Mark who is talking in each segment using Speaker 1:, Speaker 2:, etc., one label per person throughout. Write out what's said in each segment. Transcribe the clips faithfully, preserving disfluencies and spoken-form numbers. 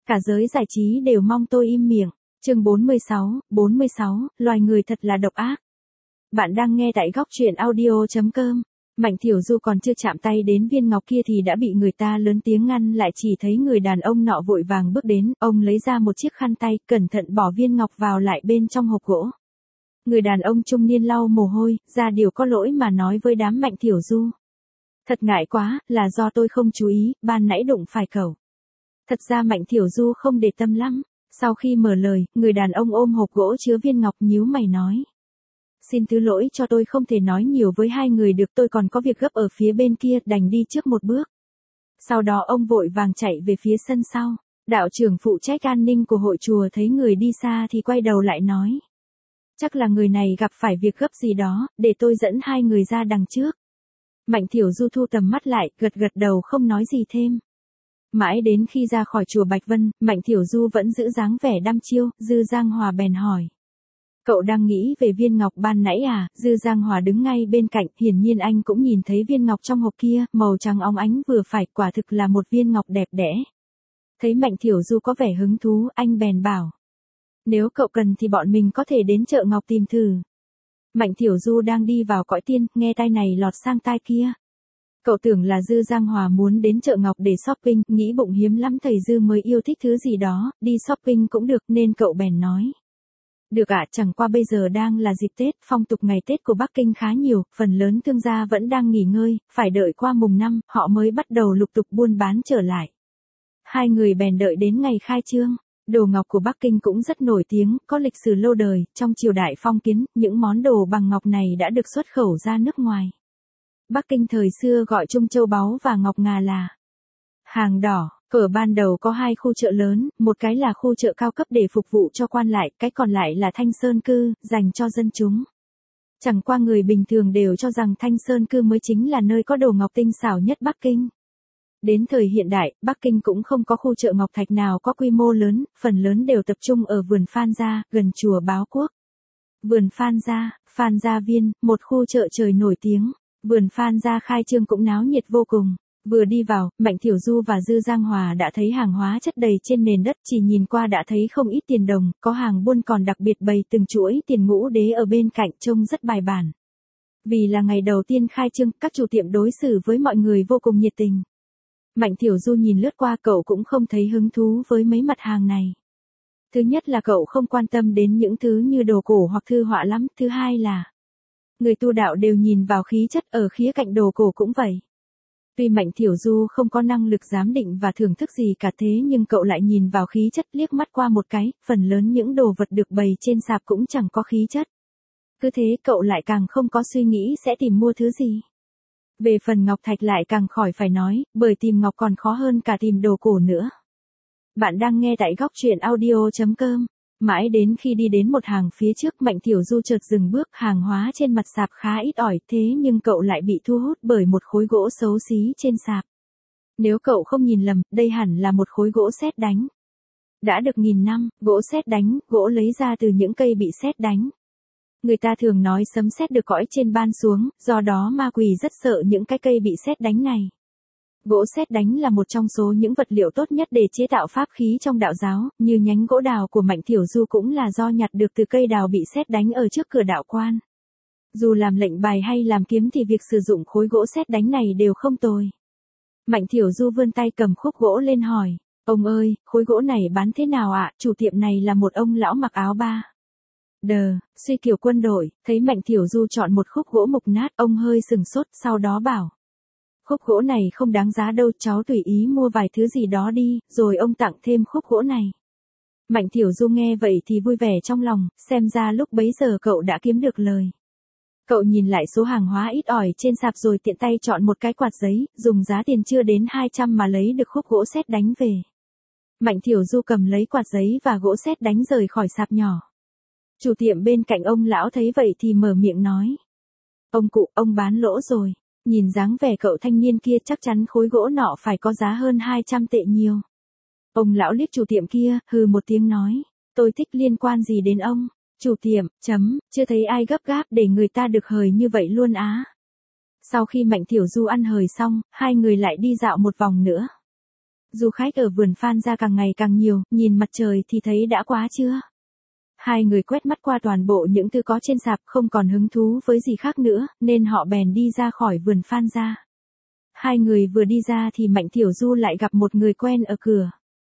Speaker 1: Cả giới giải trí đều mong tôi im miệng. Chương bốn mươi sáu, bốn mươi sáu, loài người thật là độc ác. Bạn đang nghe tại góc truyện audio chấm com. Mạnh Thiểu Du còn chưa chạm tay đến viên ngọc kia thì đã bị người ta lớn tiếng ngăn lại, chỉ thấy người đàn ông nọ vội vàng bước đến, ông lấy ra một chiếc khăn tay, cẩn thận bỏ viên ngọc vào lại bên trong hộp gỗ. Người đàn ông trung niên lau mồ hôi, ra điều có lỗi mà nói với đám Mạnh Thiểu Du. Thật ngại quá, là do tôi không chú ý, ban nãy đụng phải cậu. Thật ra Mạnh Thiểu Du không để tâm lắm. Sau khi mở lời, người đàn ông ôm hộp gỗ chứa viên ngọc nhíu mày nói. Xin thứ lỗi cho tôi không thể nói nhiều với hai người được, tôi còn có việc gấp ở phía bên kia, đành đi trước một bước. Sau đó ông vội vàng chạy về phía sân sau. Đạo trưởng phụ trách an ninh của hội chùa thấy người đi xa thì quay đầu lại nói. Chắc là người này gặp phải việc gấp gì đó, để tôi dẫn hai người ra đằng trước. Mạnh Thiểu Du thu tầm mắt lại, gật gật đầu không nói gì thêm. Mãi đến khi ra khỏi chùa Bạch Vân, Mạnh Thiểu Du vẫn giữ dáng vẻ đăm chiêu, Dư Giang Hòa bèn hỏi. Cậu đang nghĩ về viên ngọc ban nãy à? Dư Giang Hòa đứng ngay bên cạnh, hiển nhiên anh cũng nhìn thấy viên ngọc trong hộp kia, màu trắng óng ánh vừa phải, quả thực là một viên ngọc đẹp đẽ. Thấy Mạnh Thiểu Du có vẻ hứng thú, anh bèn bảo. Nếu cậu cần thì bọn mình có thể đến chợ ngọc tìm thử. Mạnh Thiểu Du đang đi vào cõi tiên, nghe tai này lọt sang tai kia. Cậu tưởng là Dư Giang Hòa muốn đến chợ ngọc để shopping, nghĩ bụng hiếm lắm thầy Dư mới yêu thích thứ gì đó, đi shopping cũng được nên cậu bèn nói. Được ạ, chẳng qua bây giờ đang là dịp Tết, phong tục ngày Tết của Bắc Kinh khá nhiều, phần lớn thương gia vẫn đang nghỉ ngơi, phải đợi qua mùng năm, họ mới bắt đầu lục tục buôn bán trở lại. Hai người bèn đợi đến ngày khai trương. Đồ ngọc của Bắc Kinh cũng rất nổi tiếng, có lịch sử lâu đời, trong triều đại phong kiến, những món đồ bằng ngọc này đã được xuất khẩu ra nước ngoài. Bắc Kinh thời xưa gọi chung châu báu và ngọc ngà là hàng đỏ. Ở ban đầu có hai khu chợ lớn, một cái là khu chợ cao cấp để phục vụ cho quan lại, cái còn lại là Thanh Sơn Cư, dành cho dân chúng. Chẳng qua người bình thường đều cho rằng Thanh Sơn Cư mới chính là nơi có đồ ngọc tinh xảo nhất Bắc Kinh. Đến thời hiện đại, Bắc Kinh cũng không có khu chợ ngọc thạch nào có quy mô lớn, phần lớn đều tập trung ở vườn Phan Gia, gần chùa Báo Quốc. Vườn Phan Gia, Phan Gia Viên, một khu chợ trời nổi tiếng. Vườn Phan Gia khai trương cũng náo nhiệt vô cùng. Vừa đi vào, Mạnh Thiểu Du và Dư Giang Hòa đã thấy hàng hóa chất đầy trên nền đất, chỉ nhìn qua đã thấy không ít tiền đồng, có hàng buôn còn đặc biệt bày từng chuỗi tiền ngũ đế ở bên cạnh, trông rất bài bản. Vì là ngày đầu tiên khai trương, các chủ tiệm đối xử với mọi người vô cùng nhiệt tình. Mạnh Thiểu Du nhìn lướt qua, cậu cũng không thấy hứng thú với mấy mặt hàng này. Thứ nhất là cậu không quan tâm đến những thứ như đồ cổ hoặc thư họa lắm, thứ hai là người tu đạo đều nhìn vào khí chất, ở khía cạnh đồ cổ cũng vậy. Tuy Mạnh Thiểu Du không có năng lực giám định và thưởng thức gì cả thế nhưng cậu lại nhìn vào khí chất, liếc mắt qua một cái, phần lớn những đồ vật được bày trên sạp cũng chẳng có khí chất. Cứ thế cậu lại càng không có suy nghĩ sẽ tìm mua thứ gì. Về phần ngọc thạch lại càng khỏi phải nói, bởi tìm ngọc còn khó hơn cả tìm đồ cổ nữa. Bạn đang nghe tại góc truyện audio chấm com. Mãi đến khi đi đến một hàng phía trước, Mạnh Thiểu Du chợt dừng bước, hàng hóa trên mặt sạp khá ít ỏi, thế nhưng cậu lại bị thu hút bởi một khối gỗ xấu xí trên sạp. Nếu cậu không nhìn lầm, đây hẳn là một khối gỗ sét đánh. Đã được nghìn năm, gỗ sét đánh, gỗ lấy ra từ những cây bị sét đánh. Người ta thường nói sấm sét được cõi trên ban xuống, do đó ma quỷ rất sợ những cái cây bị sét đánh này. Gỗ sét đánh là một trong số những vật liệu tốt nhất để chế tạo pháp khí trong đạo giáo, như nhánh gỗ đào của Mạnh Thiểu Du cũng là do nhặt được từ cây đào bị sét đánh ở trước cửa đạo quan. Dù làm lệnh bài hay làm kiếm thì việc sử dụng khối gỗ sét đánh này đều không tồi. Mạnh Thiểu Du vươn tay cầm khúc gỗ lên hỏi, ông ơi, khối gỗ này bán thế nào ạ? Chủ tiệm này là một ông lão mặc áo ba đờ, suy kiểu quân đội. Thấy Mạnh Thiểu Du chọn một khúc gỗ mục nát, ông hơi sừng sốt, sau đó bảo. Khúc gỗ này không đáng giá đâu, cháu tùy ý mua vài thứ gì đó đi, rồi ông tặng thêm khúc gỗ này. Mạnh Thiểu Du nghe vậy thì vui vẻ trong lòng, xem ra lúc bấy giờ cậu đã kiếm được lời. Cậu nhìn lại số hàng hóa ít ỏi trên sạp rồi tiện tay chọn một cái quạt giấy, dùng giá tiền chưa đến hai trăm mà lấy được khúc gỗ sét đánh về. Mạnh Thiểu Du cầm lấy quạt giấy và gỗ sét đánh rời khỏi sạp nhỏ. Chủ tiệm bên cạnh ông lão thấy vậy thì mở miệng nói. Ông cụ, ông bán lỗ rồi. Nhìn dáng vẻ cậu thanh niên kia chắc chắn khối gỗ nọ phải có giá hơn hai trăm tệ nhiều. Ông lão liếc chủ tiệm kia, hừ một tiếng nói. Tôi thích liên quan gì đến ông? Chủ tiệm, chấm, chưa thấy ai gấp gáp để người ta được hời như vậy luôn á. Sau khi Mạnh Thiểu Du ăn hời xong, hai người lại đi dạo một vòng nữa. Du khách ở vườn Phan Gia càng ngày càng nhiều, nhìn mặt trời thì thấy đã quá chưa? Hai người quét mắt qua toàn bộ những thứ có trên sạp không còn hứng thú với gì khác nữa, nên họ bèn đi ra khỏi vườn Phan Gia. Hai người vừa đi ra thì Mạnh Thiểu Du lại gặp một người quen ở cửa.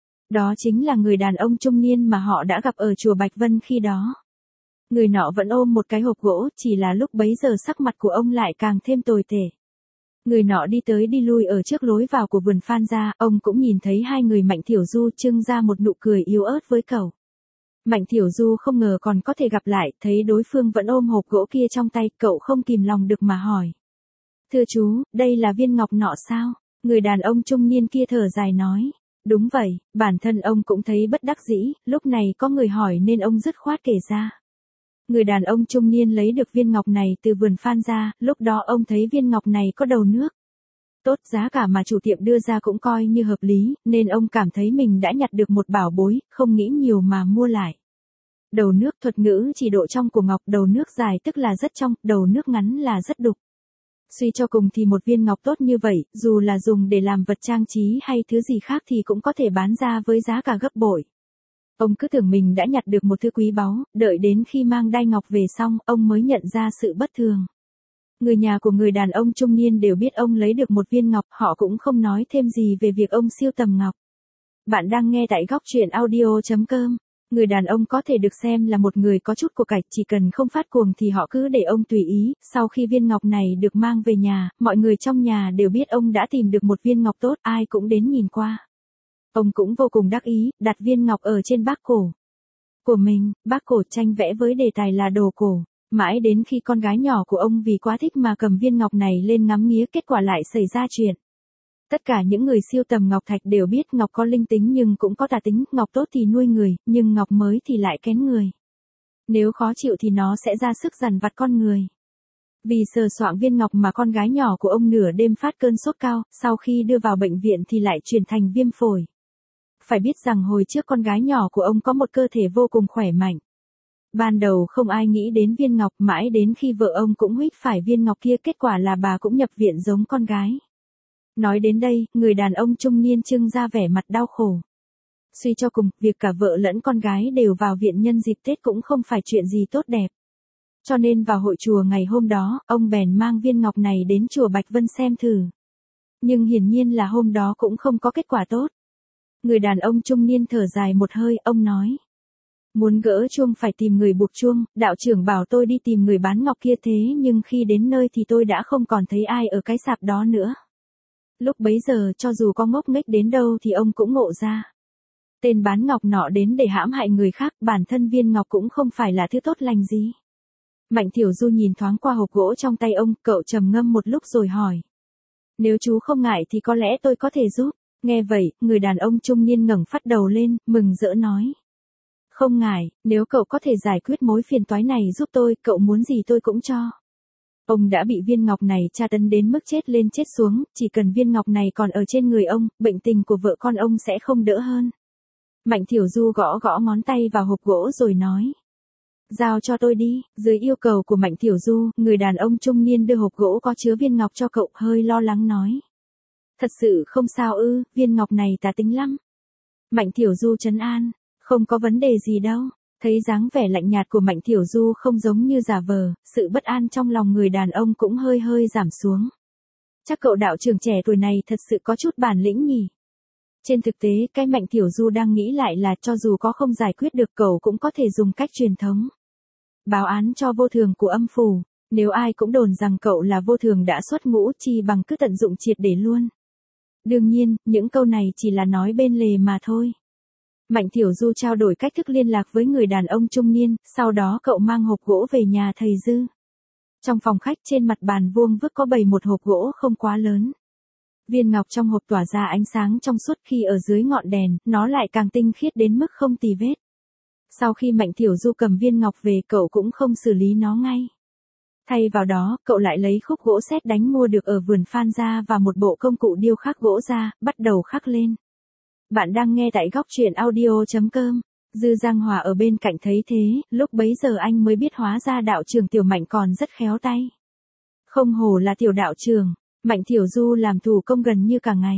Speaker 1: Đó chính là người đàn ông trung niên mà họ đã gặp ở chùa Bạch Vân khi đó. Người nọ vẫn ôm một cái hộp gỗ, chỉ là lúc bấy giờ sắc mặt của ông lại càng thêm tồi tệ. Người nọ đi tới đi lui ở trước lối vào của vườn Phan Gia, ông cũng nhìn thấy hai người Mạnh Thiểu Du trưng ra một nụ cười yếu ớt với cậu. Mạnh Thiểu Du không ngờ còn có thể gặp lại, thấy đối phương vẫn ôm hộp gỗ kia trong tay, cậu không kìm lòng được mà hỏi. Thưa chú, đây là viên ngọc nọ sao? Người đàn ông trung niên kia thở dài nói. Đúng vậy, bản thân ông cũng thấy bất đắc dĩ, lúc này có người hỏi nên ông dứt khoát kể ra. Người đàn ông trung niên lấy được viên ngọc này từ vườn Phan Gia, lúc đó ông thấy viên ngọc này có đầu nước. Tốt, giá cả mà chủ tiệm đưa ra cũng coi như hợp lý, nên ông cảm thấy mình đã nhặt được một bảo bối, không nghĩ nhiều mà mua lại. Đầu nước thuật ngữ chỉ độ trong của ngọc, đầu nước dài tức là rất trong, đầu nước ngắn là rất đục. Suy cho cùng thì một viên ngọc tốt như vậy, dù là dùng để làm vật trang trí hay thứ gì khác thì cũng có thể bán ra với giá cả gấp bội. Ông cứ tưởng mình đã nhặt được một thứ quý báu, đợi đến khi mang đai ngọc về xong, ông mới nhận ra sự bất thường. Người nhà của người đàn ông trung niên đều biết ông lấy được một viên ngọc, họ cũng không nói thêm gì về việc ông siêu tầm ngọc. Bạn đang nghe tại góc truyện audio chấm com. Người đàn ông có thể được xem là một người có chút của cải, chỉ cần không phát cuồng thì họ cứ để ông tùy ý. Sau khi viên ngọc này được mang về nhà, mọi người trong nhà đều biết ông đã tìm được một viên ngọc tốt, ai cũng đến nhìn qua. Ông cũng vô cùng đắc ý, đặt viên ngọc ở trên bác cổ của mình, bác cổ tranh vẽ với đề tài là đồ cổ. Mãi đến khi con gái nhỏ của ông vì quá thích mà cầm viên ngọc này lên ngắm nghía, kết quả lại xảy ra chuyện. Tất cả những người siêu tầm ngọc thạch đều biết ngọc có linh tính nhưng cũng có tà tính, ngọc tốt thì nuôi người, nhưng ngọc mới thì lại kén người. Nếu khó chịu thì nó sẽ ra sức dằn vặt con người. Vì sờ soạng viên ngọc mà con gái nhỏ của ông nửa đêm phát cơn sốt cao, sau khi đưa vào bệnh viện thì lại chuyển thành viêm phổi. Phải biết rằng hồi trước con gái nhỏ của ông có một cơ thể vô cùng khỏe mạnh. Ban đầu không ai nghĩ đến viên ngọc, mãi đến khi vợ ông cũng huýt phải viên ngọc kia, kết quả là bà cũng nhập viện giống con gái. Nói đến đây, người đàn ông trung niên trưng ra vẻ mặt đau khổ. Suy cho cùng, việc cả vợ lẫn con gái đều vào viện nhân dịp Tết cũng không phải chuyện gì tốt đẹp. Cho nên vào hội chùa ngày hôm đó, ông bèn mang viên ngọc này đến chùa Bạch Vân xem thử. Nhưng hiển nhiên là hôm đó cũng không có kết quả tốt. Người đàn ông trung niên thở dài một hơi, ông nói. Muốn gỡ chuông phải tìm người buộc chuông, đạo trưởng bảo tôi đi tìm người bán ngọc kia, thế nhưng khi đến nơi thì tôi đã không còn thấy ai ở cái sạp đó nữa. Lúc bấy giờ cho dù có ngốc nghếch đến đâu thì ông cũng ngộ ra. Tên bán ngọc nọ đến để hãm hại người khác, bản thân viên ngọc cũng không phải là thứ tốt lành gì. Mạnh Thiểu Du nhìn thoáng qua hộp gỗ trong tay ông, cậu trầm ngâm một lúc rồi hỏi. Nếu chú không ngại thì có lẽ tôi có thể giúp. Nghe vậy, người đàn ông trung niên ngẩng phát đầu lên, mừng rỡ nói. Không ngại, nếu cậu có thể giải quyết mối phiền toái này giúp tôi, cậu muốn gì tôi cũng cho. Ông đã bị viên ngọc này tra tấn đến mức chết lên chết xuống, chỉ cần viên ngọc này còn ở trên người ông, bệnh tình của vợ con ông sẽ không đỡ hơn. Mạnh Thiểu Du gõ gõ ngón tay vào hộp gỗ rồi nói. Giao cho tôi đi. Dưới yêu cầu của Mạnh Thiểu Du, người đàn ông trung niên đưa hộp gỗ có chứa viên ngọc cho cậu, hơi lo lắng nói. Thật sự không sao ư, viên ngọc này tà tính lắm. Mạnh Thiểu Du trấn an. Không có vấn đề gì đâu. Thấy dáng vẻ lạnh nhạt của Mạnh Thiểu Du không giống như giả vờ, sự bất an trong lòng người đàn ông cũng hơi hơi giảm xuống. Chắc cậu đạo trưởng trẻ tuổi này thật sự có chút bản lĩnh nhỉ. Trên thực tế, cái Mạnh Thiểu Du đang nghĩ lại là cho dù có không giải quyết được cậu cũng có thể dùng cách truyền thống. Báo án cho vô thường của âm phủ, nếu ai cũng đồn rằng cậu là vô thường đã xuất ngũ, chi bằng cứ tận dụng triệt để luôn. Đương nhiên, những câu này chỉ là nói bên lề mà thôi. Mạnh Thiểu Du trao đổi cách thức liên lạc với người đàn ông trung niên, sau đó cậu mang hộp gỗ về nhà thầy Dư. Trong phòng khách trên mặt bàn vuông vức có bày một hộp gỗ không quá lớn. Viên ngọc trong hộp tỏa ra ánh sáng trong suốt, khi ở dưới ngọn đèn, nó lại càng tinh khiết đến mức không tì vết. Sau khi Mạnh Thiểu Du cầm viên ngọc về, cậu cũng không xử lý nó ngay. Thay vào đó, cậu lại lấy khúc gỗ sét đánh mua được ở vườn Phan ra và một bộ công cụ điêu khắc gỗ ra, bắt đầu khắc lên. Bạn đang nghe tại góc truyện audio chấm com. Dư Giang Hòa ở bên cạnh thấy thế, lúc bấy giờ anh mới biết hóa ra đạo trưởng Tiểu Mạnh còn rất khéo tay. Không hổ là tiểu đạo trưởng, Mạnh Thiểu Du làm thủ công gần như cả ngày.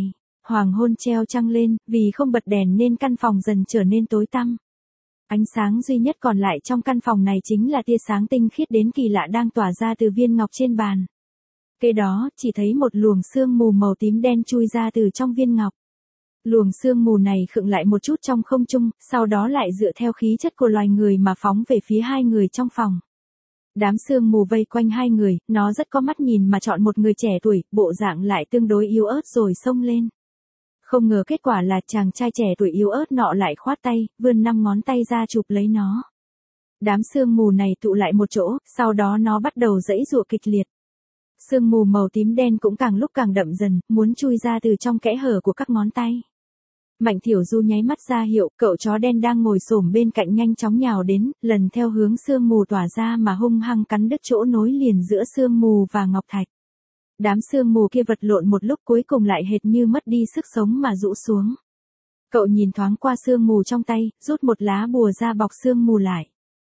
Speaker 1: Hoàng hôn treo trăng lên, vì không bật đèn nên căn phòng dần trở nên tối tăm. Ánh sáng duy nhất còn lại trong căn phòng này chính là tia sáng tinh khiết đến kỳ lạ đang tỏa ra từ viên ngọc trên bàn. Kế đó, chỉ thấy một luồng sương mù màu tím đen chui ra từ trong viên ngọc. Luồng sương mù này khựng lại một chút trong không trung, sau đó lại dựa theo khí chất của loài người mà phóng về phía hai người trong phòng. Đám sương mù vây quanh hai người, nó rất có mắt nhìn mà chọn một người trẻ tuổi, bộ dạng lại tương đối yếu ớt rồi xông lên. Không ngờ kết quả là chàng trai trẻ tuổi yếu ớt nọ lại khoát tay, vươn năm ngón tay ra chụp lấy nó. Đám sương mù này tụ lại một chỗ, sau đó nó bắt đầu giãy giụa kịch liệt. Sương mù màu tím đen cũng càng lúc càng đậm dần, muốn chui ra từ trong kẽ hở của các ngón tay. Mạnh Thiểu Du nháy mắt ra hiệu, cậu chó đen đang ngồi xổm bên cạnh nhanh chóng nhào đến, lần theo hướng sương mù tỏa ra mà hung hăng cắn đứt chỗ nối liền giữa sương mù và ngọc thạch. Đám sương mù kia vật lộn một lúc cuối cùng lại hệt như mất đi sức sống mà rũ xuống. Cậu nhìn thoáng qua sương mù trong tay, rút một lá bùa ra bọc sương mù lại.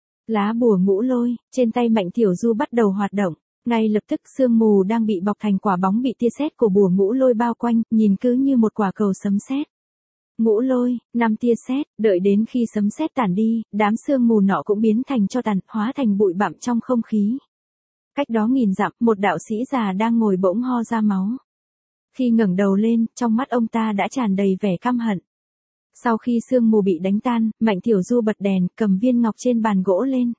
Speaker 1: Lá bùa ngũ lôi, trên tay Mạnh Thiểu Du bắt đầu hoạt động. Ngay lập tức sương mù đang bị bọc thành quả bóng bị tia sét của bùa ngũ lôi bao quanh, nhìn cứ như một quả cầu sấm sét. Ngũ lôi, năm tia sét, đợi đến khi sấm sét tản đi, đám sương mù nọ cũng biến thành tro tàn, hóa thành bụi bặm trong không khí. Cách đó nghìn dặm, một đạo sĩ già đang ngồi bỗng ho ra máu. Khi ngẩng đầu lên, trong mắt ông ta đã tràn đầy vẻ căm hận. Sau khi sương mù bị đánh tan, Mạnh Thiểu Du bật đèn, cầm viên ngọc trên bàn gỗ lên.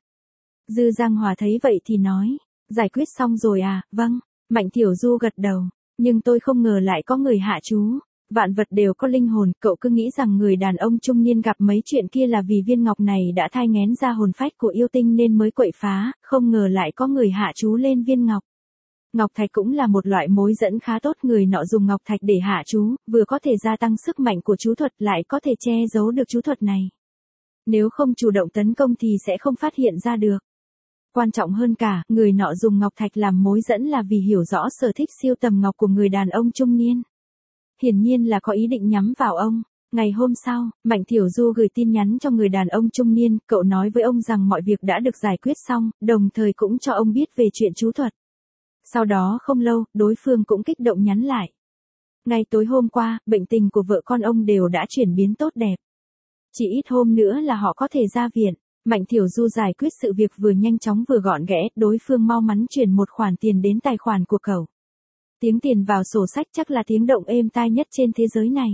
Speaker 1: Dư Giang Hòa thấy vậy thì nói, giải quyết xong rồi à, vâng. Mạnh Thiểu Du gật đầu, nhưng tôi không ngờ lại có người hạ chú. Vạn vật đều có linh hồn, cậu cứ nghĩ rằng người đàn ông trung niên gặp mấy chuyện kia là vì viên ngọc này đã thai nghén ra hồn phách của yêu tinh nên mới quậy phá, không ngờ lại có người hạ chú lên viên ngọc. Ngọc thạch cũng là một loại mối dẫn khá tốt, người nọ dùng ngọc thạch để hạ chú, vừa có thể gia tăng sức mạnh của chú thuật lại có thể che giấu được chú thuật này. Nếu không chủ động tấn công thì sẽ không phát hiện ra được. Quan trọng hơn cả, người nọ dùng ngọc thạch làm mối dẫn là vì hiểu rõ sở thích siêu tầm ngọc của người đàn ông trung niên. Hiển nhiên là có ý định nhắm vào ông. Ngày hôm sau, Mạnh Thiểu Du gửi tin nhắn cho người đàn ông trung niên, cậu nói với ông rằng mọi việc đã được giải quyết xong, đồng thời cũng cho ông biết về chuyện chú thuật. Sau đó không lâu, đối phương cũng kích động nhắn lại. Ngay tối hôm qua, bệnh tình của vợ con ông đều đã chuyển biến tốt đẹp. Chỉ ít hôm nữa là họ có thể ra viện. Mạnh Thiểu Du giải quyết sự việc vừa nhanh chóng vừa gọn ghẽ, đối phương mau mắn chuyển một khoản tiền đến tài khoản của cậu. Tiếng tiền vào sổ sách chắc là tiếng động êm tai nhất trên thế giới này.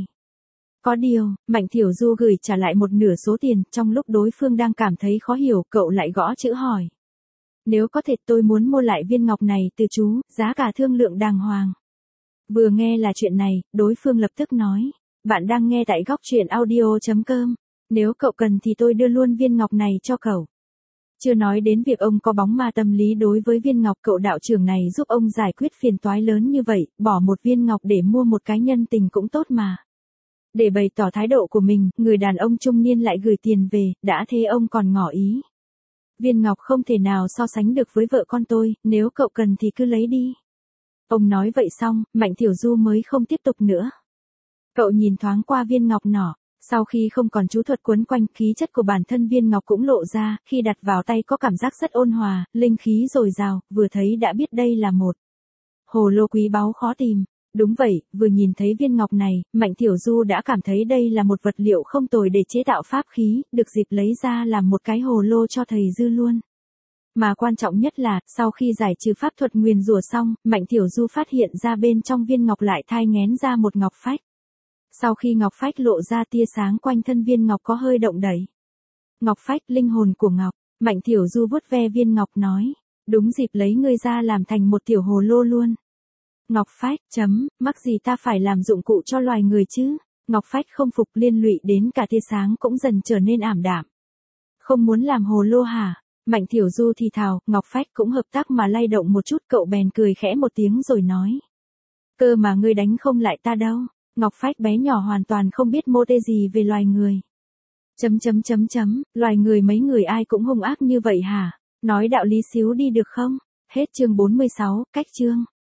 Speaker 1: Có điều, Mạnh Thiểu Du gửi trả lại một nửa số tiền, trong lúc đối phương đang cảm thấy khó hiểu, cậu lại gõ chữ hỏi. Nếu có thể tôi muốn mua lại viên ngọc này từ chú, giá cả thương lượng đàng hoàng. Vừa nghe là chuyện này, đối phương lập tức nói. Bạn đang nghe tại góc truyện audio chấm com. Nếu cậu cần thì tôi đưa luôn viên ngọc này cho cậu. Chưa nói đến việc ông có bóng ma tâm lý đối với viên ngọc, cậu đạo trưởng này giúp ông giải quyết phiền toái lớn như vậy, bỏ một viên ngọc để mua một cái nhân tình cũng tốt mà. Để bày tỏ thái độ của mình, người đàn ông trung niên lại gửi tiền về, đã thế ông còn ngỏ ý. Viên ngọc không thể nào so sánh được với vợ con tôi, nếu cậu cần thì cứ lấy đi. Ông nói vậy xong, Mạnh Thiểu Du mới không tiếp tục nữa. Cậu nhìn thoáng qua viên ngọc nọ. Sau khi không còn chú thuật quấn quanh, khí chất của bản thân viên ngọc cũng lộ ra, khi đặt vào tay có cảm giác rất ôn hòa, linh khí dồi dào, vừa thấy đã biết đây là một hồ lô quý báu khó tìm. Đúng vậy, vừa nhìn thấy viên ngọc này, Mạnh Thiểu Du đã cảm thấy đây là một vật liệu không tồi để chế tạo pháp khí, được dịp lấy ra làm một cái hồ lô cho thầy Dư luôn. Mà quan trọng nhất là, sau khi giải trừ pháp thuật nguyền rủa xong, Mạnh Thiểu Du phát hiện ra bên trong viên ngọc lại thai nghén ra một ngọc phách. Sau khi ngọc phách lộ ra, tia sáng quanh thân viên ngọc có hơi động đẩy. Ngọc phách, linh hồn của ngọc. Mạnh Thiểu Du vuốt ve viên ngọc nói. Đúng dịp lấy ngươi ra làm thành một tiểu hồ lô luôn. Ngọc phách, chấm, mắc gì ta phải làm dụng cụ cho loài người chứ. Ngọc phách không phục, liên lụy đến cả tia sáng cũng dần trở nên ảm đạm. Không muốn làm hồ lô hả? Mạnh Thiểu Du thì thào, ngọc phách cũng hợp tác mà lay động một chút, cậu bèn cười khẽ một tiếng rồi nói. Cơ mà ngươi đánh không lại ta đâu. Ngọc phách bé nhỏ hoàn toàn không biết mô tê gì về loài người. Chấm chấm chấm chấm, loài người mấy người ai cũng hung ác như vậy hả? Nói đạo lý xíu đi được không? Hết chương bốn mươi sáu, cách chương.